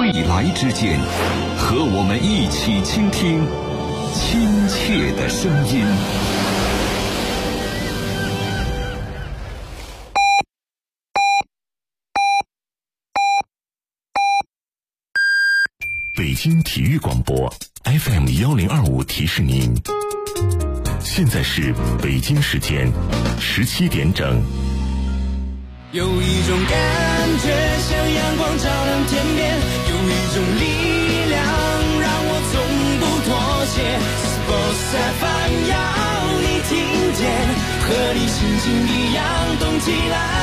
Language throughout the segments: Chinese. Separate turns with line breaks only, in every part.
未来之间，和我们一起倾听亲切的声音。
北京体育广播 FM1025 提示您，现在是北京时间17点整。
有一种感觉像阳光照亮天边，有一种力量让我从不妥协。Sports FM 要你听见，和你心情一样动起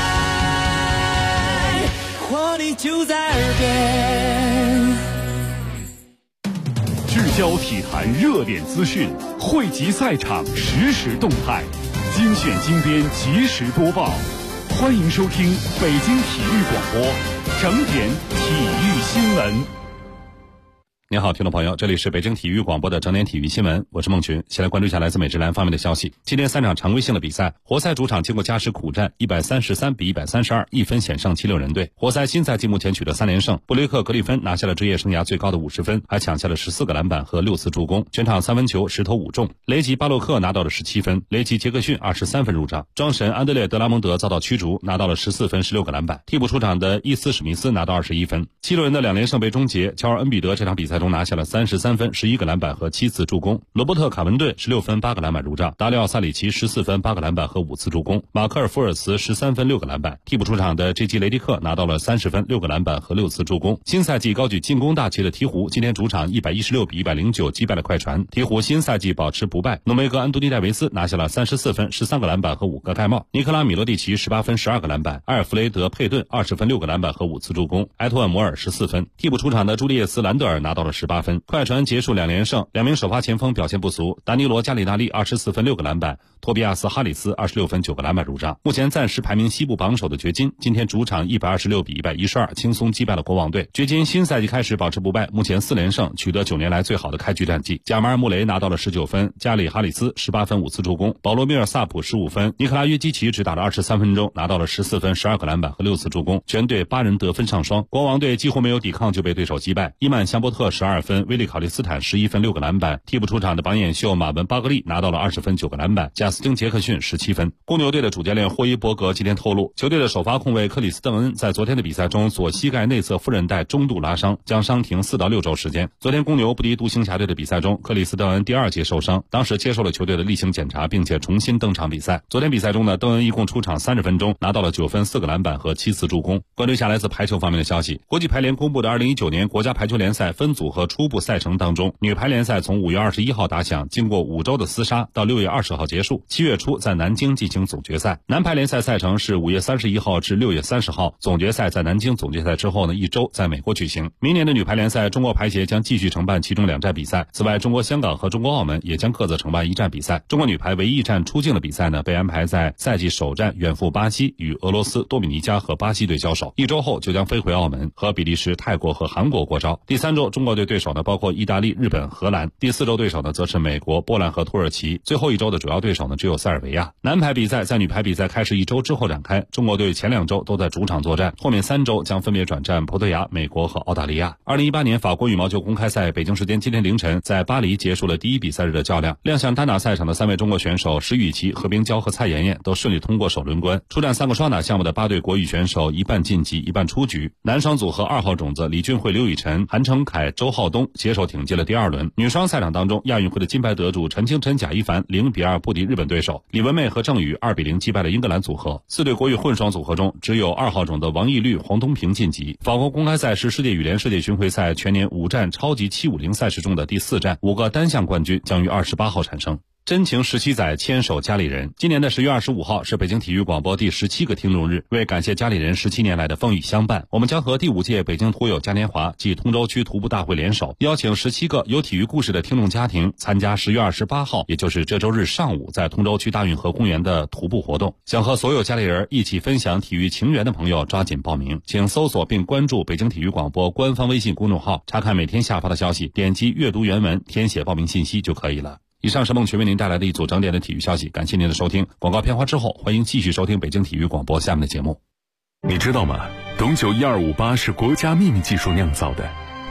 来，活力就在耳边。
聚焦体坛热点资讯，汇集赛场实时动态，精选精编及时播报。欢迎收听北京体育广播整点体育新闻。
您好，听众朋友，这里是北京体育广播的整点体育新闻，我是孟群。先来关注一下来自美职篮方面的消息。今天3场常规性的比赛，活塞主场经过加时苦战133比132，一分险胜76人队。活塞新赛季目前取得3连胜，布雷克格里芬拿下了职业生涯最高的50分，还抢下了14个篮板和6次助攻，全场三分球10投5中。雷吉巴洛克拿到了17分，雷吉杰克逊23分入账。庄神安德烈德拉蒙德遭到驱逐，拿到了14分16个篮板。替补出场的伊斯史密斯拿到21分。7轮的2连胜被终结，乔尔恩比德这场比赛中拿下了33分11个篮板和7次助攻。罗伯特卡文顿16分8个篮板入账，达里奥萨里奇14分8个篮板和5次助攻，马克尔福尔茨13分6个篮板。替补出场的 J.G. 雷迪克拿到了30分6个篮板和6次助攻。新赛季高举进攻大旗的鹈鹕今天主场116比109击败了快船，鹈鹕新赛季保持不败。诺梅格安东尼戴维斯拿下了34分13个篮板和5个盖帽，尼克拉米罗蒂奇18分12个篮板，埃尔弗雷德佩顿20分6个篮板和5次助攻，埃托万摩尔14分。替补出场的朱利叶斯兰德尔拿到了18分。快船结束2连胜，2名首发前锋表现不俗，达尼罗加里纳利24分6个篮板，托比亚斯哈里斯26分9个篮板入账。目前暂时排名西部榜首的掘金今天主场126比112轻松击败了国王队。掘金新赛季开始保持不败，目前4连胜，取得9年来最好的开局战绩。贾马尔穆雷拿到了19分，加里哈里斯18分5次助攻，保罗米尔萨普15分，尼克拉约基奇只打了23分钟，拿到了14分12个篮板和6次助攻，全队8人得分上双。国王队几乎没有抵抗就被对手击败，伊曼香波特12分，威利考利斯坦11分6个篮板。替补出场的榜眼秀马文巴格利拿到了20分9个篮板，贾斯汀杰克逊17分。公牛队的主教练霍伊伯格今天透露，球队的首发控卫克里斯邓恩在昨天的比赛中左膝盖内侧副韧带中度拉伤，将伤停4到6周时间。昨天公牛不敌独行侠队的比赛中，克里斯邓恩第2节受伤，当时接受了球队的例行检查，并且重新登场比赛。昨天比赛中呢，邓恩一共出场30分钟，拿到了9分4个篮板和7次助攻。关注一下来自排球方面的消息，国际排联公布的2019年国家排球联赛分组和初步赛程当中，女排联赛从5月21号打响，经过5周的厮杀，到6月20号结束，7月初在南京进行总决赛。男排联赛赛程是5月31号至6月30号，总决赛在南京，总决赛之后呢1周在美国举行。明年的女排联赛，中国排协将继续承办其中2站比赛，此外中国香港和中国澳门也将各自承办1站比赛。中国女排唯一一站出境的比赛呢，被安排在赛季首站远赴巴西，与俄罗斯、多米尼加和巴西队交手，1周后就将飞回澳门，和比利时、泰国和韩国过招。第3周中国队对手呢包括意大利、日本、荷兰，第4周对手呢则是美国、波兰和土耳其，最后1周的主要对手呢只有塞尔维亚。男排比赛在女排比赛开始1周之后展开，中国队前2周都在主场作战，后面3周将分别转战葡萄牙、美国和澳大利亚。2018年法国羽毛球公开赛北京时间今天凌晨在巴黎结束了第1比赛日的较量，亮相单打赛场的3位中国选手石宇奇、何冰娇和蔡妍妍都顺利通过首轮关。出战3个双打项目的8对国羽选手一半晋级一半出局。男双组合2号种子李俊慧、刘雨辰、韩成凯、周浩东携手挺进了第2轮。女双赛场当中，亚运会的金牌得主陈清晨、贾一凡0比2不敌日本对手，李文媚和郑宇2比0击败了英格兰组合。4对国羽混双组合中，只有2号种的王懿律、黄东萍晋级。法国公开赛是世界羽联世界巡回赛全年5站超级750赛事中的第4站，5个单项冠军将于28号产生。真情17载，牵手家里人。今年的10月25号是北京体育广播第17个听众日，为感谢家里人17年来的风雨相伴，我们将和第5届北京徒友嘉年华暨通州区徒步大会联手，邀请17个有体育故事的听众家庭参加10月28号，也就是这周日上午在通州区大运河公园的徒步活动。想和所有家里人一起分享体育情缘的朋友抓紧报名，请搜索并关注北京体育广播官方微信公众号，查看每天下发的消息，点击阅读原文，填写报名信息就可以了。以上是孟群为您带来的一组整点的体育消息，感谢您的收听。广告片花之后，欢迎继续收听北京体育广播下面的节目。
你知道吗？董酒1258是国家秘密技术酿造的，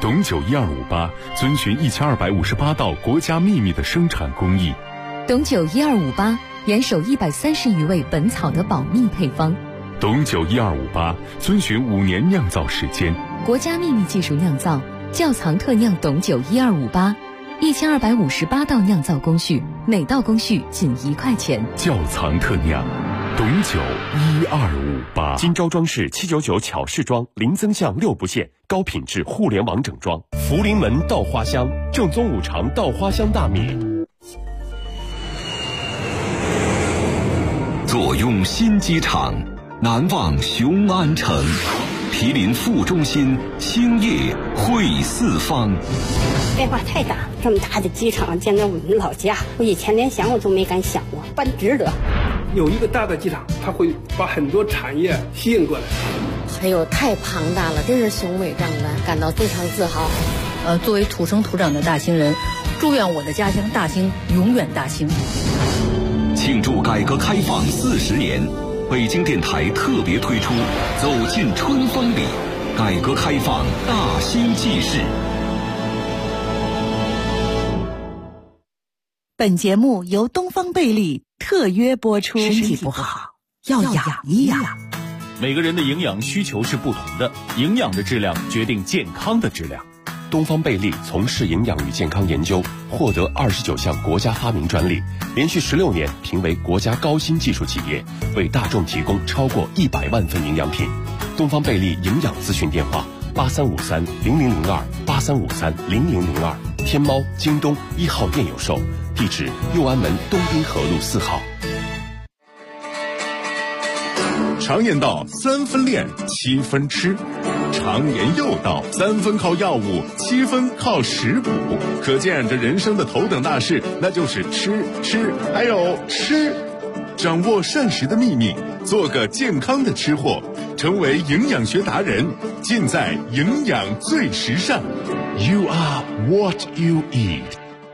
董酒1258遵循1258道国家秘密的生产工艺。
董酒1258严守130余味本草的保密配方。
董酒1258遵循5年酿造时间，
国家秘密技术酿造，窖藏特酿董酒1258，1258道酿造工序，每道工序仅1块钱。
窖藏特酿董酒1258。
金州装饰799巧饰装，零增项6不限，高品质互联网整装。福临门稻花香，正宗五常稻花香大米。
坐拥新机场，难忘雄安城。毗邻副中心，兴业汇四方。
变化太大，这么大的机场，简直我们老家，我以前连想我都没敢想过，办值得。
有一个大的机场，它会把很多产业吸引过来。
哎呦，太庞大了，真是雄伟壮观，感到非常自豪。
作为土生土长的大兴人，祝愿我的家乡大兴永远大兴。
庆祝改革开放40年，北京电台特别推出《走进春风里》，改革开放大兴纪事。
本节目由东方贝利特约播出。
身体不好要养一养。
每个人的营养需求是不同的，营养的质量决定健康的质量。
东方贝利从事营养与健康研究，获得29项国家发明专利，连续16年评为国家高新技术企业，为大众提供超过100万份营养品。东方贝利营养咨询电话83530002，83530002，天猫、京东1号店有售，地址右安门东滨河路4号。
常言道3分练7分吃，常言又道3分靠药物7分靠食谱，可见这人生的头等大事那就是吃还有吃。掌握膳食的秘密，做个健康的吃货，成为营养学达人，尽在营养最时尚。
You are what you eat。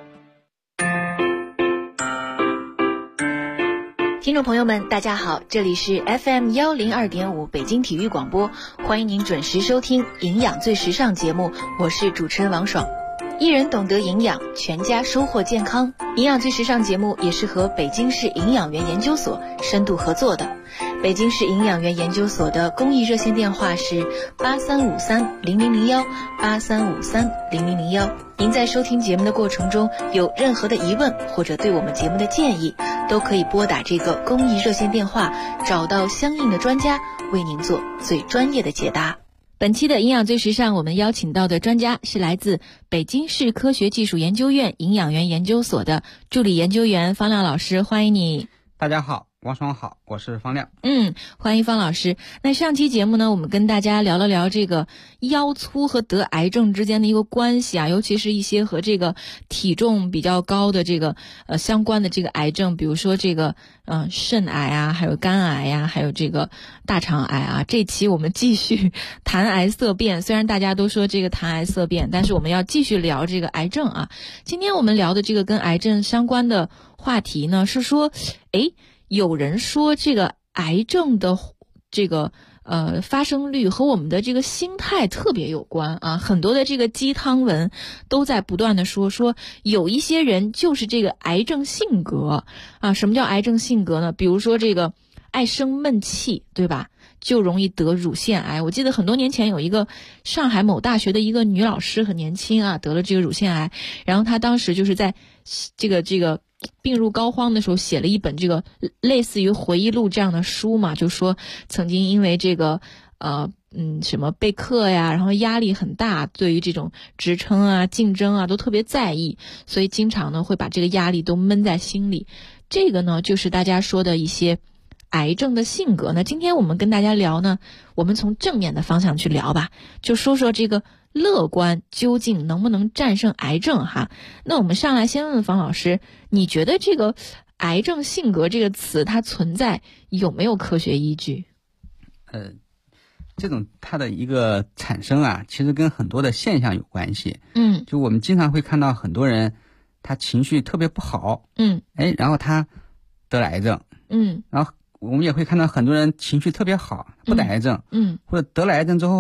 听众朋友们大家好，这里是 FM102.5 北京体育广播，欢迎您准时收听营养最时尚节目，我是主持人王爽。一人懂得营养，全家收获健康。营养最时尚节目也是和北京市营养员研究所深度合作的。北京市营养员研究所的公益热线电话是83530001，83530001。您在收听节目的过程中有任何的疑问或者对我们节目的建议，都可以拨打这个公益热线电话，找到相应的专家为您做最专业的解答。本期的营养最时尚，我们邀请到的专家是来自北京市科学技术研究院营养员研究所的助理研究员方亮老师，欢迎你。
大家好，王爽好，我是方亮。
欢迎方老师。那上期节目呢，我们跟大家聊了聊这个腰粗和得癌症之间的一个关系啊，尤其是一些和这个体重比较高的这个相关的这个癌症，比如说这个肾癌啊，还有肝癌呀，还有这个大肠癌啊。这期我们继续谈癌色变，虽然大家都说这个谈癌色变，但是我们要继续聊这个癌症啊。今天我们聊的这个跟癌症相关的话题呢，是说有人说这个癌症的这个发生率和我们的这个心态特别有关啊，很多的这个鸡汤文都在不断的说有一些人就是这个癌症性格啊。什么叫癌症性格呢？比如说这个爱生闷气，对吧？就容易得乳腺癌。我记得很多年前有一个上海某大学的一个女老师，很年轻啊，得了这个乳腺癌，然后她当时就是在这个病入膏肓的时候写了一本这个类似于回忆录这样的书嘛，就说曾经因为这个什么备课呀，然后压力很大，对于这种职称啊、竞争啊都特别在意，所以经常呢会把这个压力都闷在心里。这个呢就是大家说的一些癌症的性格。那今天我们跟大家聊呢，我们从正面的方向去聊吧，就说说这个乐观究竟能不能战胜癌症哈。那我们上来先问问方老师，你觉得这个癌症性格这个词它存在有没有科学依据？
这种它的一个产生啊，其实跟很多的现象有关系。就我们经常会看到很多人他情绪特别不好，然后他得了癌症，然后我们也会看到很多人情绪特别好，不得癌症，或者得了癌症之后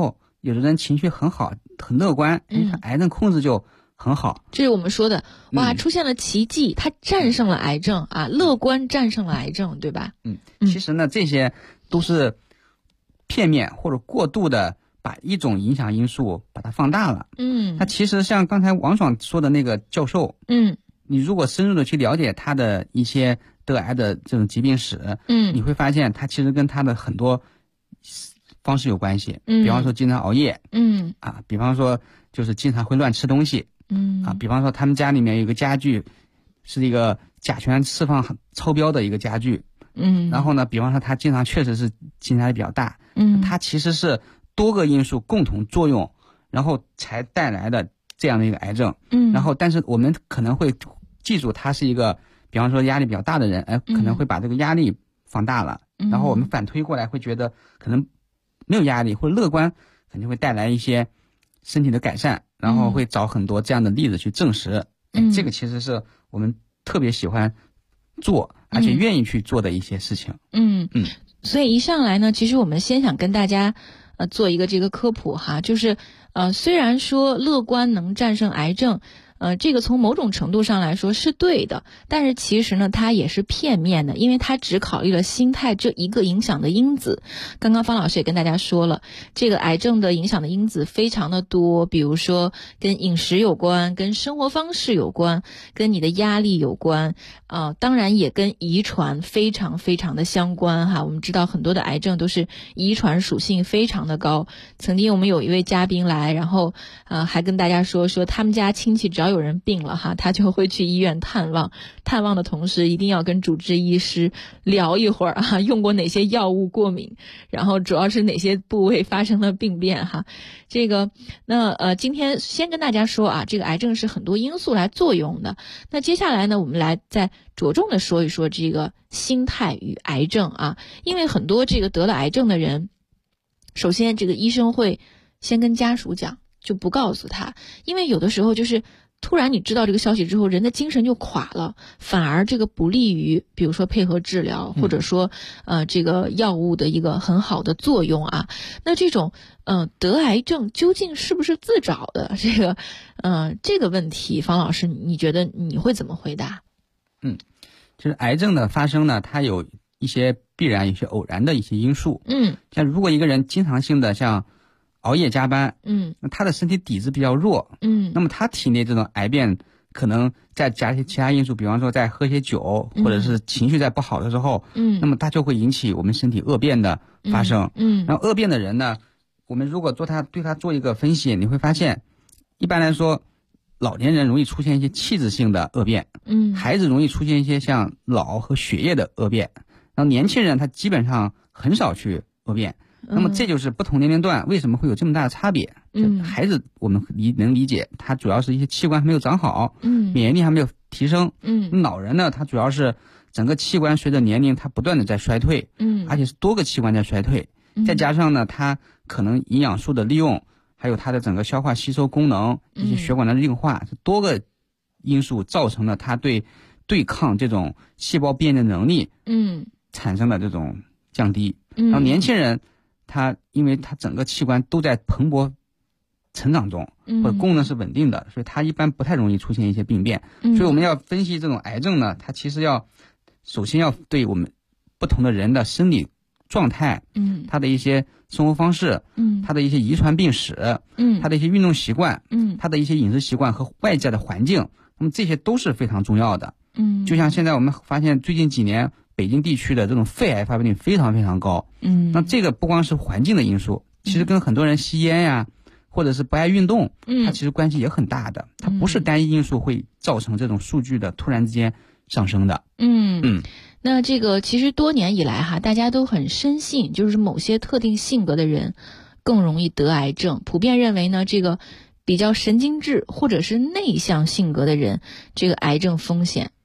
有的人情绪很好，很乐观，他癌症控制就很好。
这是我们说的，哇，出现了奇迹，他战胜了癌症啊，乐观战胜了癌症，对吧？
其实呢，这些都是片面或者过度的把一种影响因素把它放大了。它其实像刚才王爽说的那个教授，你如果深入的去了解他的一些得癌的这种疾病史，你会发现他其实跟他的很多方式有关系。比方说经常熬夜，比方说就是经常会乱吃东西，比方说他们家里面有一个家具是一个甲醛释放很超标的一个家具，然后呢，比方说他经常确实是经常比较大，它其实是多个因素共同作用，然后才带来的这样的一个癌症。然后但是我们可能会记住他是一个比方说压力比较大的人，可能会把这个压力放大了，然后我们反推过来会觉得可能没有压力或者乐观肯定会带来一些身体的改善，然后会找很多这样的例子去证实。这个其实是我们特别喜欢做而且愿意去做的一些事情。
所以一上来呢，其实我们先想跟大家做一个这个科普哈，就是虽然说乐观能战胜癌症，这个从某种程度上来说是对的，但是其实呢它也是片面的，因为它只考虑了心态这一个影响的因子。刚刚方老师也跟大家说了，这个癌症的影响的因子非常的多，比如说跟饮食有关，跟生活方式有关，跟你的压力有关，当然也跟遗传非常非常的相关哈。我们知道很多的癌症都是遗传属性非常的高。曾经我们有一位嘉宾来，然后还跟大家说他们家亲戚只要有人病了哈，他就会去医院探望的同时一定要跟主治医师聊一会儿啊，用过哪些药物过敏，然后主要是哪些部位发生了病变哈。这个今天先跟大家说啊，这个癌症是很多因素来作用的。那接下来呢，我们来再着重的说一说这个心态与癌症啊，因为很多这个得了癌症的人，首先这个医生会先跟家属讲，就不告诉他，因为有的时候就是突然你知道这个消息之后，人的精神就垮了，反而这个不利于比如说配合治疗，或者说这个药物的一个很好的作用啊。那这种得癌症究竟是不是自找的？这个问题，方老师你觉得你会怎么回答？
就是癌症的发生呢，它有一些必然有些偶然的一些因素。像如果一个人经常性的像熬夜加班，那他的身体底子比较弱，那么他体内这种癌变可能再加一些其他因素，比方说再喝些酒，或者是情绪在不好的时候，那么它就会引起我们身体恶变的发生。然后恶变的人呢，我们如果对他做一个分析，你会发现一般来说老年人容易出现一些器质性的恶变，孩子容易出现一些像脑和血液的恶变，然后年轻人他基本上很少去恶变。那么这就是不同年龄段为什么会有这么大的差别。孩子我们能理解，他主要是一些器官还没有长好，免疫力还没有提升。老人呢，他主要是整个器官随着年龄他不断的在衰退，而且是多个器官在衰退，再加上呢他可能营养素的利用，还有他的整个消化吸收功能，一些血管的硬化，是多个因素造成了他对抗这种细胞变异的能力产生了这种降低。然后年轻人他因为他整个器官都在蓬勃成长中，或者功能是稳定的，所以他一般不太容易出现一些病变。所以我们要分析这种癌症呢，它其实首先要对我们不同的人的生理状态，他的一些生活方式，他的一些遗传病史，他的一些运动习惯，他的一些饮食习惯和外界的环境，那么这些都是非常重要的。就像现在我们发现最近几年北京地区的这种肺癌发病率非常非常高。那这个不光是环境的因素，其实跟很多人吸烟呀，或者是不爱运动，它其实关系也很大的。它不是单一因素会造成这种数据的突然之间上升的。
那这个其实多年以来哈，大家都很深信，就是某些特定性格的人更容易得癌症。普遍认为呢，这个比较神经质或者是内向性格的人，这个癌症风险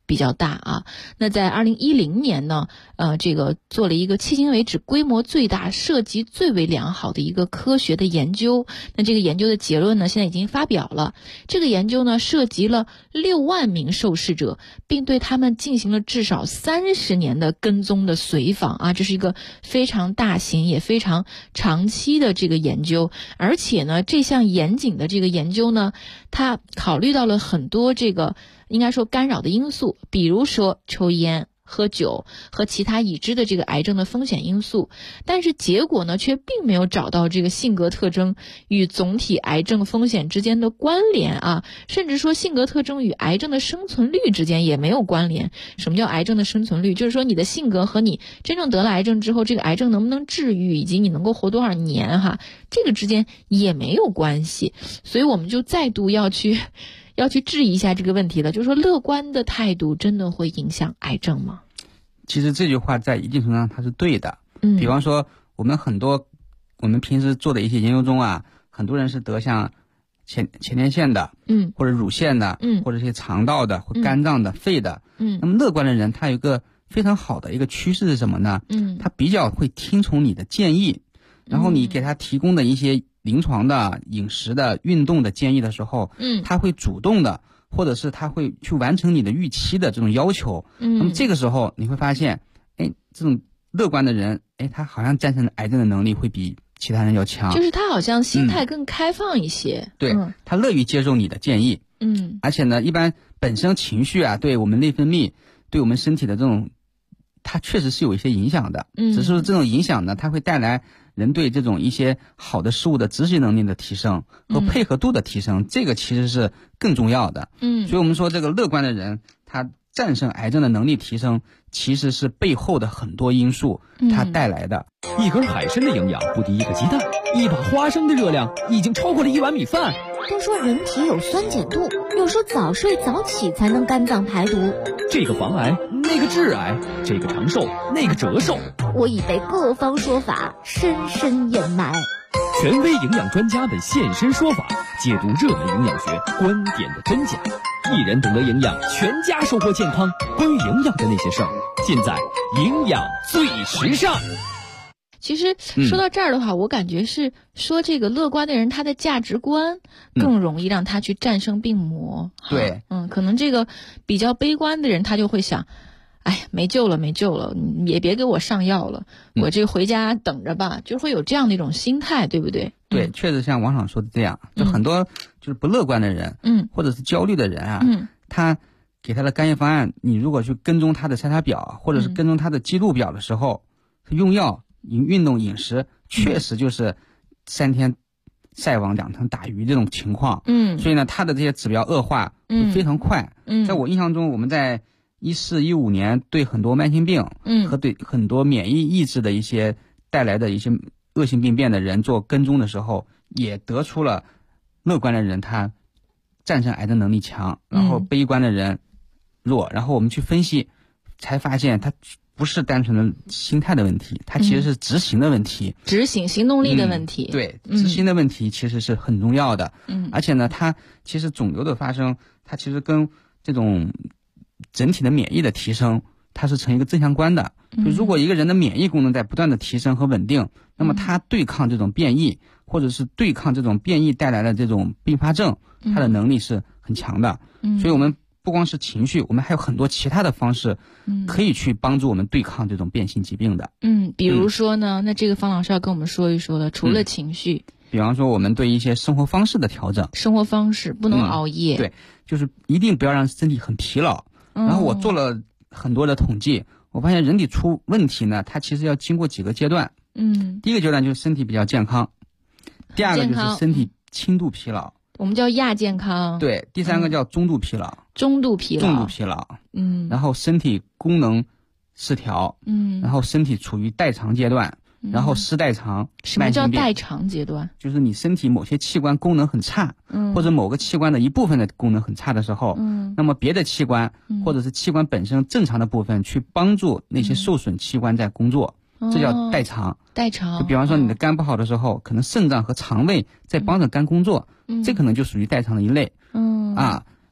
比较大啊。那在2010年呢，这个做了一个迄今为止规模最大、涉及最为良好的一个科学的研究。那这个研究的结论呢，现在已经发表了。这个研究呢，涉及了6万名受试者，并对他们进行了至少30年的跟踪的随访啊，这是一个非常大型也非常长期的这个研究。而且呢，这项严谨的这个研究呢，它考虑到了很多这个应该说干扰的因素，比如说抽烟、喝酒和其他已知的这个癌症的风险因素，但是结果呢却并没有找到这个性格特征与总体癌症风险之间的关联啊，甚至说性格特征与癌症的生存率之间也没有关联。什么叫癌症的生存率？就是说你的性格和你真正得了癌症之后，这个癌症能不能治愈，以及你能够活多少年哈，这个之间也没有关系。所以我们就再度要去质疑一下这个问题了，就是说乐观的态度真的会影响癌症吗？
其实这句话在一定程度上它是对的。比方说我们平时做的一些研究中啊，很多人是得像前列腺的，或者乳腺的，或者一些肠道的，或肝脏的，肺的。那么乐观的人他有一个非常好的一个趋势是什么呢？他比较会听从你的建议，然后你给他提供的一些临床的、饮食的、运动的建议的时候，他会主动的，或者是他会去完成你的预期的这种要求。那么这个时候你会发现，这种乐观的人，他好像战胜癌症的能力会比其他人要强，
就是他好像心态更开放一些。
对，他乐于接受你的建议。而且呢，一般本身情绪啊，对我们内分泌、对我们身体的这种，它确实是有一些影响的。只是说这种影响呢，它会带来人对这种一些好的事物的执行能力的提升和配合度的提升，这个其实是更重要的。所以我们说这个乐观的人，他战胜癌症的能力提升，其实是背后的很多因素它带来的。
一根海参的营养不敌一个鸡蛋，一把花生的热量已经超过了1碗米饭。
都说人体有酸碱度，又说早睡早起才能肝脏排毒。
这个防癌，那个致癌，这个长寿，那个折寿。
我已被各方说法深深掩埋。
权威营养专家们现身说法，解读热门营养学观点的真假。一人懂得营养，全家收获健康。关于营养的那些事儿，尽在营养最时尚。
其实说到这儿的话，我感觉是说这个乐观的人，他的价值观更容易让他去战胜病魔。
对，
可能这个比较悲观的人，他就会想，没救了，你也别给我上药了，我这回家等着吧，就会有这样的一种心态，对不对？
对，确实像王爽说的这样，就很多就是不乐观的人，或者是焦虑的人啊，他给他的干预方案，你如果去跟踪他的筛查表，或者是跟踪他的记录表的时候，用药、运动、饮食，确实就是3天晒网2天打鱼这种情况。所以呢，他的这些指标恶化会非常快。在我印象中，我们在14、15年对很多慢性病，和对很多免疫抑制的一些带来的一些恶性病变的人做跟踪的时候，也得出了乐观的人他战胜癌症能力强，然后悲观的人弱。然后我们去分析，才发现他不是单纯的心态的问题，它其实是执行的问题，
行动力的问题。
对，执行的问题其实是很重要的。而且呢，它其实肿瘤的发生，它其实跟这种整体的免疫的提升，它是成一个正相关的。就如果一个人的免疫功能在不断的提升和稳定，那么他对抗这种变异，或者是对抗这种变异带来的这种并发症，他的能力是很强的。所以我们不光是情绪，我们还有很多其他的方式可以去帮助我们对抗这种变性疾病的。
比如说呢，那这个方老师要跟我们说一说了，除了情绪，
比方说我们对一些生活方式的调整，
生活方式不能熬夜，
对，就是一定不要让身体很疲劳。然后我做了很多的统计，我发现人体出问题呢，它其实要经过几个阶段。第一个阶段就是身体比较健康，第二个就是身体轻度疲劳，
我们叫亚健康。
对，第三个叫中度疲劳，
重度疲劳，
然后身体功能失调，然后身体处于代偿阶段，然后失代偿。
什么叫代偿阶段？
就是你身体某些器官功能很差，或者某个器官的一部分的功能很差的时候，那么别的器官或者是器官本身正常的部分去帮助那些受损器官在工作，这叫代偿。就比方说你的肝不好的时候，可能肾脏和肠胃在帮着肝工作，这可能就属于代偿的一类。然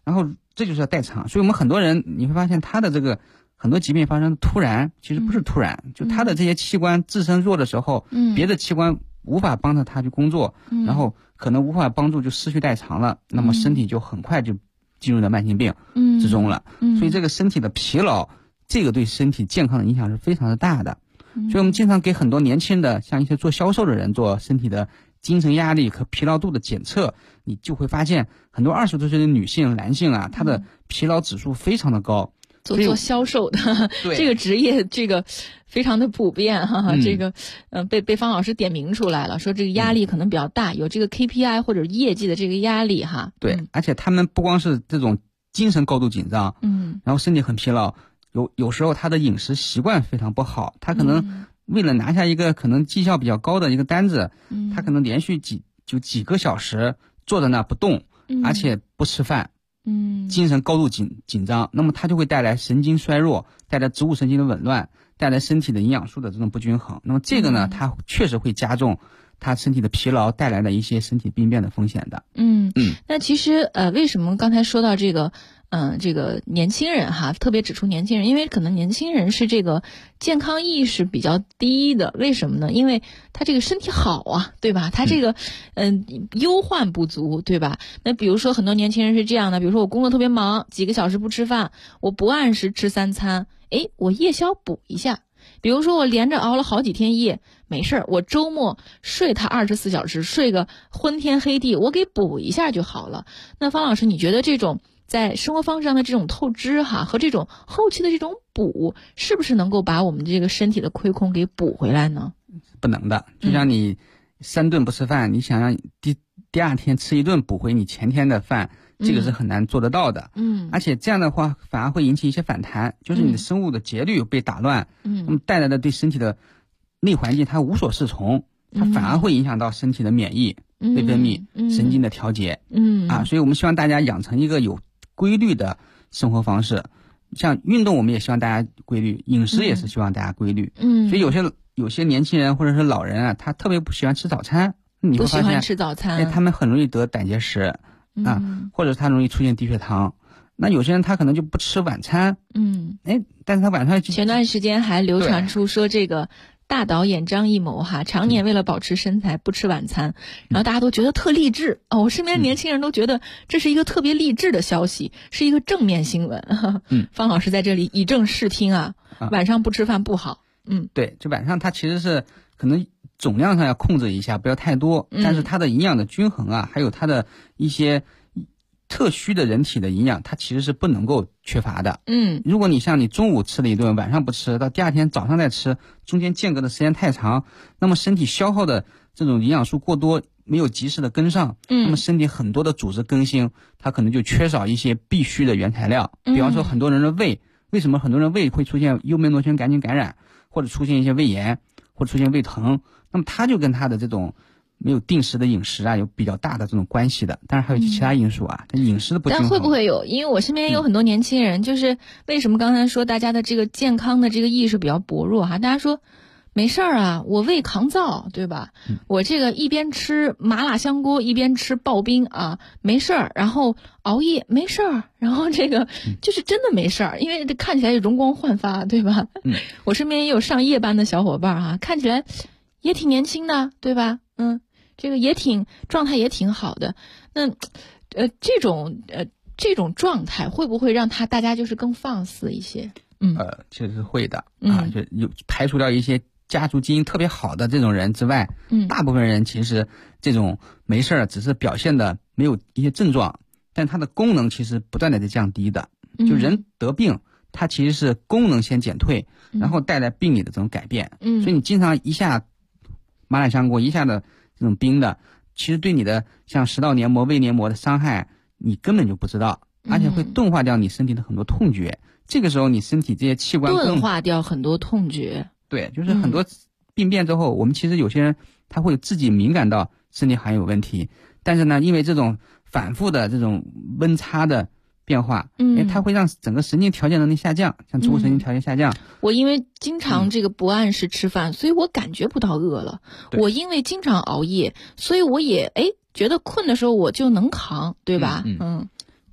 然后这就是要代偿。所以我们很多人你会发现他的这个很多疾病发生突然，其实不是突然，就他的这些器官自身弱的时候，别的器官无法帮着他去工作，然后可能无法帮助就失去代偿了，那么身体就很快就进入了慢性病之中了。所以这个身体的疲劳，这个对身体健康的影响是非常的大的。所以我们经常给很多年轻的像一些做销售的人做身体的精神压力和疲劳度的检测，你就会发现很多20多岁的女性男性啊，他的疲劳指数非常的高。
做销售的这个职业，这个非常的普遍哈，这个被方老师点名出来了，说这个压力可能比较大，有这个 KPI 或者业绩的这个压力哈。
对，而且他们不光是这种精神高度紧张，然后身体很疲劳，有时候他的饮食习惯非常不好，他可能为了拿下一个可能绩效比较高的一个单子，他可能连续几个小时坐在那不动，而且不吃饭。精神高度紧张，那么它就会带来神经衰弱，带来植物神经的紊乱，带来身体的营养素的这种不均衡。那么这个呢，它确实会加重他身体的疲劳带来的一些身体病变的风险的。
那其实为什么刚才说到这个这个年轻人哈，特别指出年轻人，因为可能年轻人是这个健康意识比较低的，为什么呢？因为他这个身体好啊，对吧？他这个忧患不足，对吧？那比如说很多年轻人是这样的，比如说我工作特别忙，几个小时不吃饭，我不按时吃3餐，我夜宵补一下。比如说我连着熬了好几天夜，没事儿，我周末睡他24小时，睡个昏天黑地，我给补一下就好了。那方老师，你觉得这种在生活方式上的这种透支哈，和这种后期的这种补，是不是能够把我们这个身体的亏空给补回来呢？
不能的，就像你3顿不吃饭，你想让第二天吃1顿补回你前天的饭，这个是很难做得到的。而且这样的话反而会引起一些反弹，就是你的生物的节律被打乱，那么带来的对身体的内环境它无所适从，它反而会影响到身体的免疫、内分泌、神经的调节。所以我们希望大家养成一个有规律的生活方式，像运动我们也希望大家规律，饮食也是希望大家规律。所以有些年轻人或者是老人啊，他特别不喜欢吃早餐，你会发现
不喜欢吃早餐，
他们很容易得胆结石或者他容易出现低血糖。那有些人他可能就不吃晚餐，但是他晚上
前段时间还流传出说这个大导演张艺谋哈，常年为了保持身材不吃晚餐，然后大家都觉得特励志我身边的年轻人都觉得这是一个特别励志的消息，是一个正面新闻。方老师在这里以正视听晚上不吃饭不好。
对，就晚上他其实是可能总量上要控制一下，不要太多，但是它的营养的均衡还有它的一些特需的人体的营养，它其实是不能够缺乏的。如果你像你中午吃了一顿，晚上不吃，到第二天早上再吃，中间间隔的时间太长，那么身体消耗的这种营养素过多，没有及时的跟上，那么身体很多的组织更新，它可能就缺少一些必须的原材料。比方说很多人的胃，为什么很多人胃会出现幽门螺旋杆菌感染，或者出现一些胃炎，或者出现胃疼，那么它就跟它的这种没有定时的饮食有比较大的这种关系的。当然还有其他因素但饮食的不均衡。
但会不会有，因为我身边也有很多年轻人，就是为什么刚才说大家的这个健康的这个意识比较薄弱大家说没事儿我胃抗燥，对吧？我这个一边吃麻辣香锅一边吃刨冰没事儿，然后熬夜没事儿，然后这个就是真的没事儿，因为这看起来容光焕发，对吧？我身边也有上夜班的小伙伴看起来也挺年轻的，对吧？这个也挺状态也挺好的。那这种状态会不会让大家就是更放肆一些？
其实是会的就有排除掉一些家族基因特别好的这种人之外，大部分人其实这种没事儿，只是表现的没有一些症状，但它的功能其实不断的在降低的。就人得病，它其实是功能先减退，然后带来病理的这种改变。所以你经常一下麻辣香锅，一下的这种冰的，其实对你的像食道黏膜、胃黏膜的伤害，你根本就不知道，而且会钝化掉你身体的很多痛觉。这个时候你身体这些器官
钝化掉很多痛觉。
对，就是很多病变之后，我们其实有些人他会自己敏感到身体好像有问题，但是呢，因为这种反复的这种温差的变化，它会让整个神经调节能力下降，像植物神经调节下降。
我因为经常这个不按时吃饭，所以我感觉不到饿了。我因为经常熬夜，所以我也觉得困的时候我就能扛，对吧？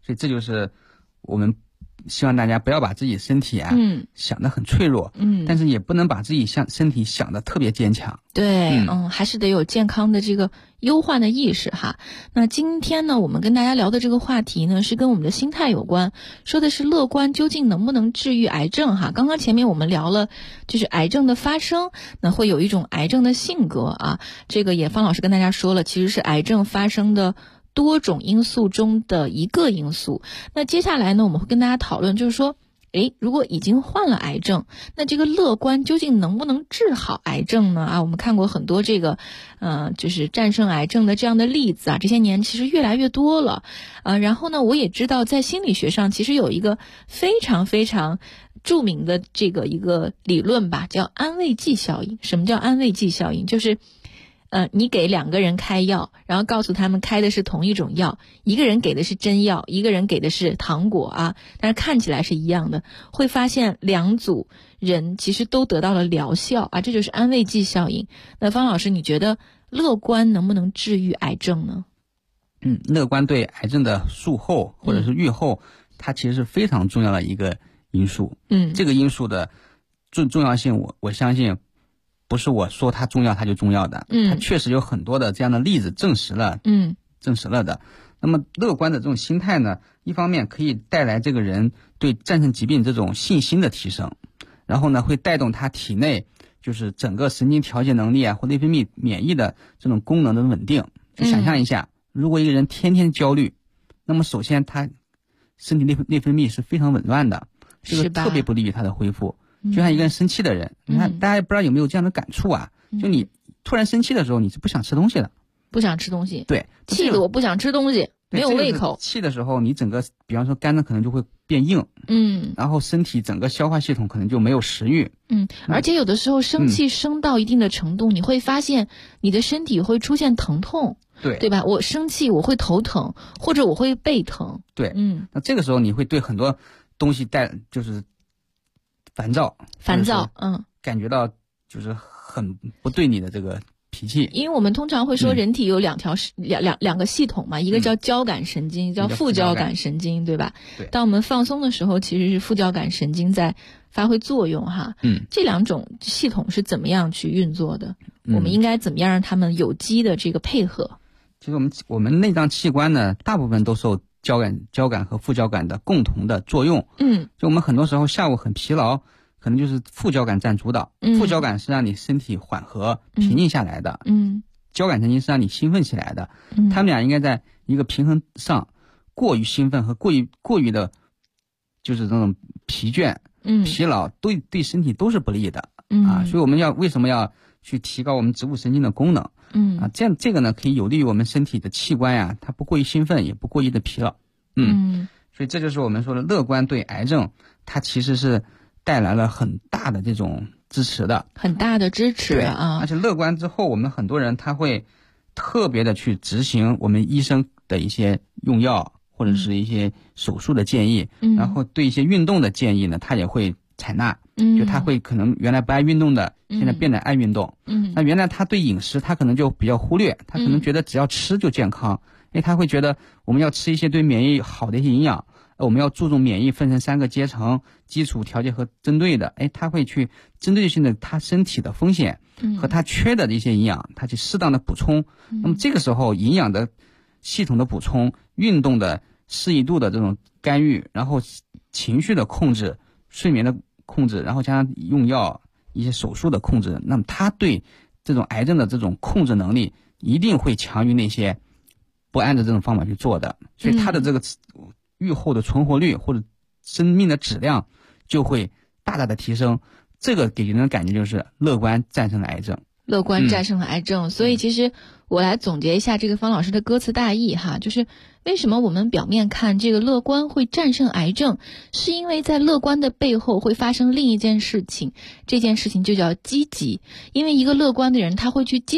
所以这就是我们希望大家不要把自己身体想得很脆弱，但是也不能把自己身体想得特别坚强。
对，还是得有健康的这个忧患的意识哈。那今天呢，我们跟大家聊的这个话题呢，是跟我们的心态有关，说的是乐观究竟能不能治愈癌症哈。刚刚前面我们聊了，就是癌症的发生，那会有一种癌症的性格啊，这个也方老师跟大家说了，其实是癌症发生的多种因素中的一个因素。那接下来呢，我们会跟大家讨论，就是说如果已经患了癌症，那这个乐观究竟能不能治好癌症呢？啊，我们看过很多这个就是战胜癌症的这样的例子啊，这些年其实越来越多了。然后呢，我也知道在心理学上其实有一个非常非常著名的这个一个理论吧，叫安慰剂效应。什么叫安慰剂效应？就是你给2个人开药，然后告诉他们开的是同一种药，一个人给的是真药，一个人给的是糖果啊，但是看起来是一样的，会发现2组人其实都得到了疗效啊，这就是安慰剂效应。那方老师，你觉得乐观能不能治愈癌症呢？
乐观对癌症的术后或者是预后，它其实是非常重要的一个因素。这个因素的重要性，我相信不是我说它重要它就重要的，它确实有很多的这样的例子证实了的。那么乐观的这种心态呢，一方面可以带来这个人对战胜疾病这种信心的提升，然后呢会带动他体内就是整个神经调节能力啊或内分泌免疫的这种功能的稳定。就想象一下，如果一个人天天焦虑，那么首先他身体内分泌是非常紊乱的，这个特别不利于他的恢复。就像一个人生气的人，你看大家不知道有没有这样的感触啊？就你突然生气的时候，你是不想吃东西的，
不想吃东西，
对，
气得我不想吃东西，没有胃口。
气的时候，你整个比方说肝脏可能就会变硬，然后身体整个消化系统可能就没有食欲，
而且有的时候生气升到一定的程度，你会发现你的身体会出现疼痛，对吧？我生气我会头疼，或者我会背疼，
对，那这个时候你会对很多东西就是烦躁，感觉到就是很不对你的这个脾气。
因为我们通常会说人体有两个系统嘛，一个叫交感神经，叫副交感神经，对吧？
对。
当我们放松的时候，其实是副交感神经在发挥作用哈。这2种系统是怎么样去运作的？我们应该怎么样让他们有机的这个配合？
其实我们内脏器官呢，大部分都受交感和副交感的共同的作用。就我们很多时候下午很疲劳，可能就是副交感占主导。副交感是让你身体缓和平静下来的，交感神经是让你兴奋起来的。他们俩应该在一个平衡上，过于兴奋和过于的就是这种疲倦、疲劳对身体都是不利的啊。所以我们为什么要去提高我们植物神经的功能？这个呢可以有利于我们身体的器官呀，它不过于兴奋，也不过于的疲劳。所以这就是我们说的乐观对癌症，它其实是带来了很大的这种支持的，
很大的支持啊！
而且乐观之后，我们很多人他会特别的去执行我们医生的一些用药或者是一些手术的建议，然后对一些运动的建议呢，他也会采纳。就他会可能原来不爱运动的，现在变得爱运动。那原来他对饮食他可能就比较忽略，他可能觉得只要吃就健康。他会觉得我们要吃一些对免疫好的一些营养，我们要注重免疫分成3个阶层，基础、调节和针对的。他会去针对性的他身体的风险和他缺的一些营养，他去适当的补充。那么这个时候营养的系统的补充、运动的适宜度的这种干预，然后情绪的控制、睡眠的控制，然后加上用药、一些手术的控制，那么他对这种癌症的这种控制能力一定会强于那些不按照这种方法去做的。所以他的这个预后的存活率或者生命的质量就会大大的提升。这个给人的感觉就是乐观战胜了癌症。
乐观战胜了癌症。所以其实我来总结一下这个方老师的歌词大意哈，就是为什么我们表面看这个乐观会战胜癌症，是因为在乐观的背后会发生另一件事情，这件事情就叫积极。因为一个乐观的人他会去